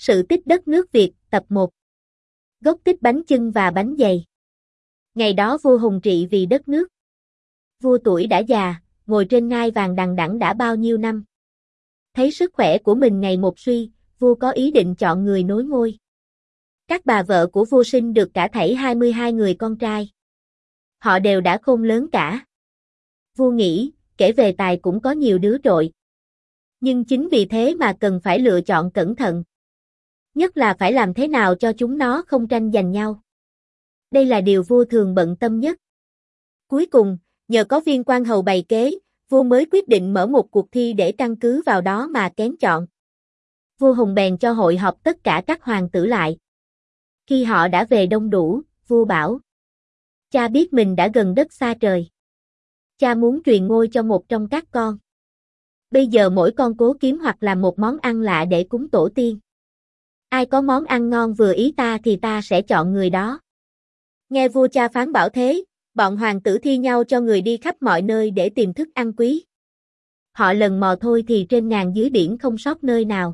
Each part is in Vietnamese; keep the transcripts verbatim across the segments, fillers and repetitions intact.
Sự tích đất nước Việt, tập một. Gốc tích bánh chưng và bánh dày. Ngày đó vua Hùng trị vì đất nước. Vua tuổi đã già, ngồi trên ngai vàng đằng đẵng đã bao nhiêu năm. Thấy sức khỏe của mình ngày một suy, vua có ý định chọn người nối ngôi. Các bà vợ của vua sinh được cả thảy hai mươi hai người con trai. Họ đều đã khôn lớn cả. Vua nghĩ, kể về tài cũng có nhiều đứa trội. Nhưng chính vì thế mà cần phải lựa chọn cẩn thận. Nhất là phải làm thế nào cho chúng nó không tranh giành nhau. Đây là điều vua thường bận tâm nhất. Cuối cùng, nhờ có viên quan hầu bày kế, vua mới quyết định mở một cuộc thi để căn cứ vào đó mà kén chọn. Vua Hùng bèn cho hội họp tất cả các hoàng tử lại. Khi họ đã về đông đủ, vua bảo: Cha biết mình đã gần đất xa trời. Cha muốn truyền ngôi cho một trong các con. Bây giờ mỗi con cố kiếm hoặc làm một món ăn lạ để cúng tổ tiên. Ai có món ăn ngon vừa ý ta thì ta sẽ chọn người đó. Nghe vua cha phán bảo thế, bọn hoàng tử thi nhau cho người đi khắp mọi nơi để tìm thức ăn quý. Họ lần mò thôi thì trên ngàn dưới biển không sót nơi nào.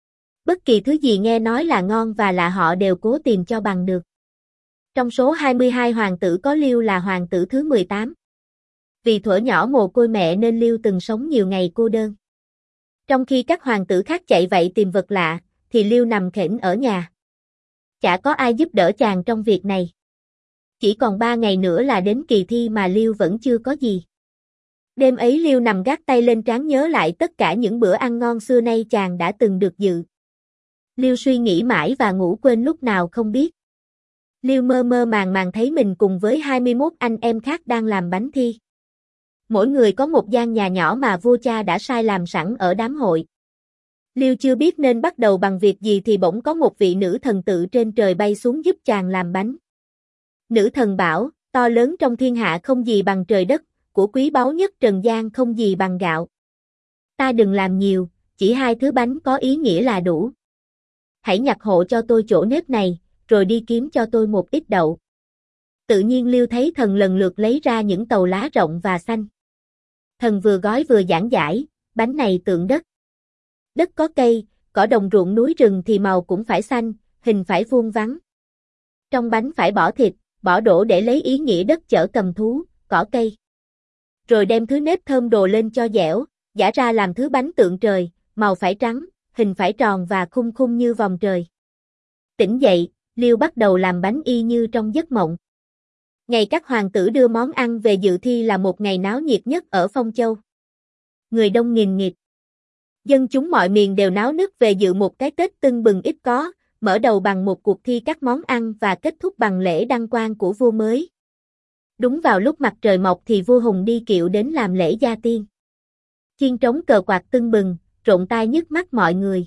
Bất kỳ thứ gì nghe nói là ngon và lạ họ đều cố tìm cho bằng được. Trong số hai mươi hai hoàng tử có Liêu là hoàng tử thứ mười tám. Vì thuở nhỏ mồ côi mẹ nên Liêu từng sống nhiều ngày cô đơn. Trong khi các hoàng tử khác chạy vậy tìm vật lạ, thì Liêu nằm khểnh ở nhà. Chả có ai giúp đỡ chàng trong việc này. Chỉ còn ba ngày nữa là đến kỳ thi mà Liêu vẫn chưa có gì. Đêm ấy Liêu nằm gác tay lên trán nhớ lại tất cả những bữa ăn ngon xưa nay chàng đã từng được dự. Liêu suy nghĩ mãi và ngủ quên lúc nào không biết. Liêu mơ mơ màng màng thấy mình cùng với hai mươi mốt anh em khác đang làm bánh thi. Mỗi người có một gian nhà nhỏ mà vua cha đã sai làm sẵn ở đám hội. Liêu chưa biết nên bắt đầu bằng việc gì thì bỗng có một vị nữ thần tự trên trời bay xuống giúp chàng làm bánh. Nữ thần bảo, to lớn trong thiên hạ không gì bằng trời đất, của quý báu nhất trần gian không gì bằng gạo. Ta đừng làm nhiều, chỉ hai thứ bánh có ý nghĩa là đủ. Hãy nhặt hộ cho tôi chỗ nếp này, rồi đi kiếm cho tôi một ít đậu. Tự nhiên Liêu thấy thần lần lượt lấy ra những tàu lá rộng và xanh. Thần vừa gói vừa giảng giải, bánh này tượng đất. Đất có cây, cỏ đồng ruộng núi rừng thì màu cũng phải xanh, hình phải vuông vắn. Trong bánh phải bỏ thịt, bỏ đỗ để lấy ý nghĩa đất chở cầm thú, cỏ cây. Rồi đem thứ nếp thơm đồ lên cho dẻo, giã ra làm thứ bánh tượng trời, màu phải trắng, hình phải tròn và khung khung như vòng trời. Tỉnh dậy, Liêu bắt đầu làm bánh y như trong giấc mộng. Ngày các hoàng tử đưa món ăn về dự thi là một ngày náo nhiệt nhất ở Phong Châu. Người đông nghìn nghịt. Dân chúng mọi miền đều náo nức về dự một cái Tết tưng bừng ít có, mở đầu bằng một cuộc thi các món ăn và kết thúc bằng lễ đăng quang của vua mới. Đúng vào lúc mặt trời mọc thì vua Hùng đi kiệu đến làm lễ gia tiên. Chiên trống cờ quạt tưng bừng, rộn tai nhức mắt mọi người.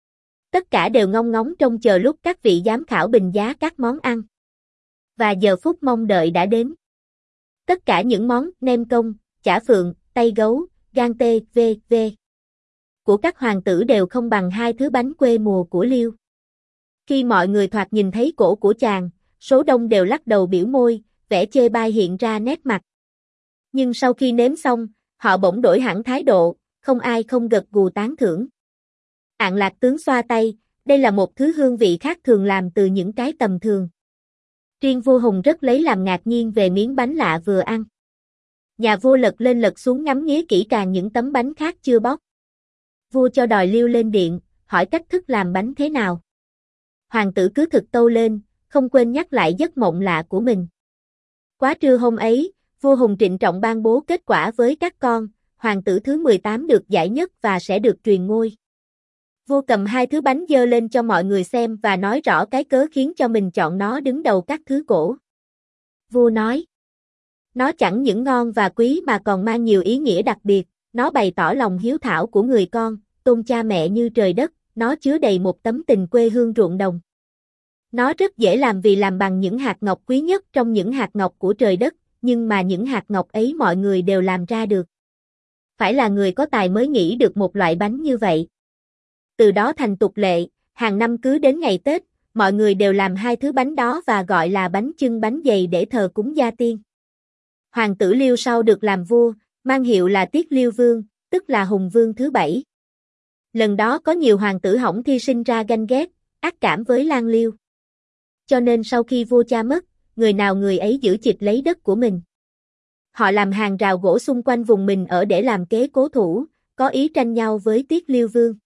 Tất cả đều ngóng ngóng trông chờ lúc các vị giám khảo bình giá các món ăn. Và giờ phút mong đợi đã đến. Tất cả những món nem công, chả phượng, tay gấu, gan tê, vê vê của các hoàng tử đều không bằng hai thứ bánh quê mùa của Liêu. Khi mọi người thoạt nhìn thấy cổ của chàng, số đông đều lắc đầu biểu môi, vẻ chê bai hiện ra nét mặt. Nhưng sau khi nếm xong, họ bỗng đổi hẳn thái độ, không ai không gật gù tán thưởng. Ạng Lạc tướng xoa tay, đây là một thứ hương vị khác thường làm từ những cái tầm thường. Riêng vua Hùng rất lấy làm ngạc nhiên về miếng bánh lạ vừa ăn. Nhà vua lật lên lật xuống ngắm nghía kỹ càng những tấm bánh khác chưa bóc. Vua cho đòi Liêu lên điện, hỏi cách thức làm bánh thế nào. Hoàng tử cứ thực tâu lên, không quên nhắc lại giấc mộng lạ của mình. Quá trưa hôm ấy, vua Hùng trịnh trọng ban bố kết quả với các con, hoàng tử thứ mười tám được giải nhất và sẽ được truyền ngôi. Vua cầm hai thứ bánh dơ lên cho mọi người xem và nói rõ cái cớ khiến cho mình chọn nó đứng đầu các thứ cổ. Vua nói, nó chẳng những ngon và quý mà còn mang nhiều ý nghĩa đặc biệt, nó bày tỏ lòng hiếu thảo của người con, tôn cha mẹ như trời đất, nó chứa đầy một tấm tình quê hương ruộng đồng. Nó rất dễ làm vì làm bằng những hạt ngọc quý nhất trong những hạt ngọc của trời đất, nhưng mà những hạt ngọc ấy mọi người đều làm ra được. Phải là người có tài mới nghĩ được một loại bánh như vậy. Từ đó thành tục lệ, hàng năm cứ đến ngày Tết, mọi người đều làm hai thứ bánh đó và gọi là bánh chưng bánh dày để thờ cúng gia tiên. Hoàng tử Liêu sau được làm vua, mang hiệu là Tiết Liêu Vương, tức là Hùng Vương thứ bảy. Lần đó có nhiều hoàng tử hỏng thi sinh ra ganh ghét, ác cảm với Lang Liêu. Cho nên sau khi vua cha mất, người nào người ấy giữ chịch lấy đất của mình. Họ làm hàng rào gỗ xung quanh vùng mình ở để làm kế cố thủ, có ý tranh nhau với Tiết Liêu Vương.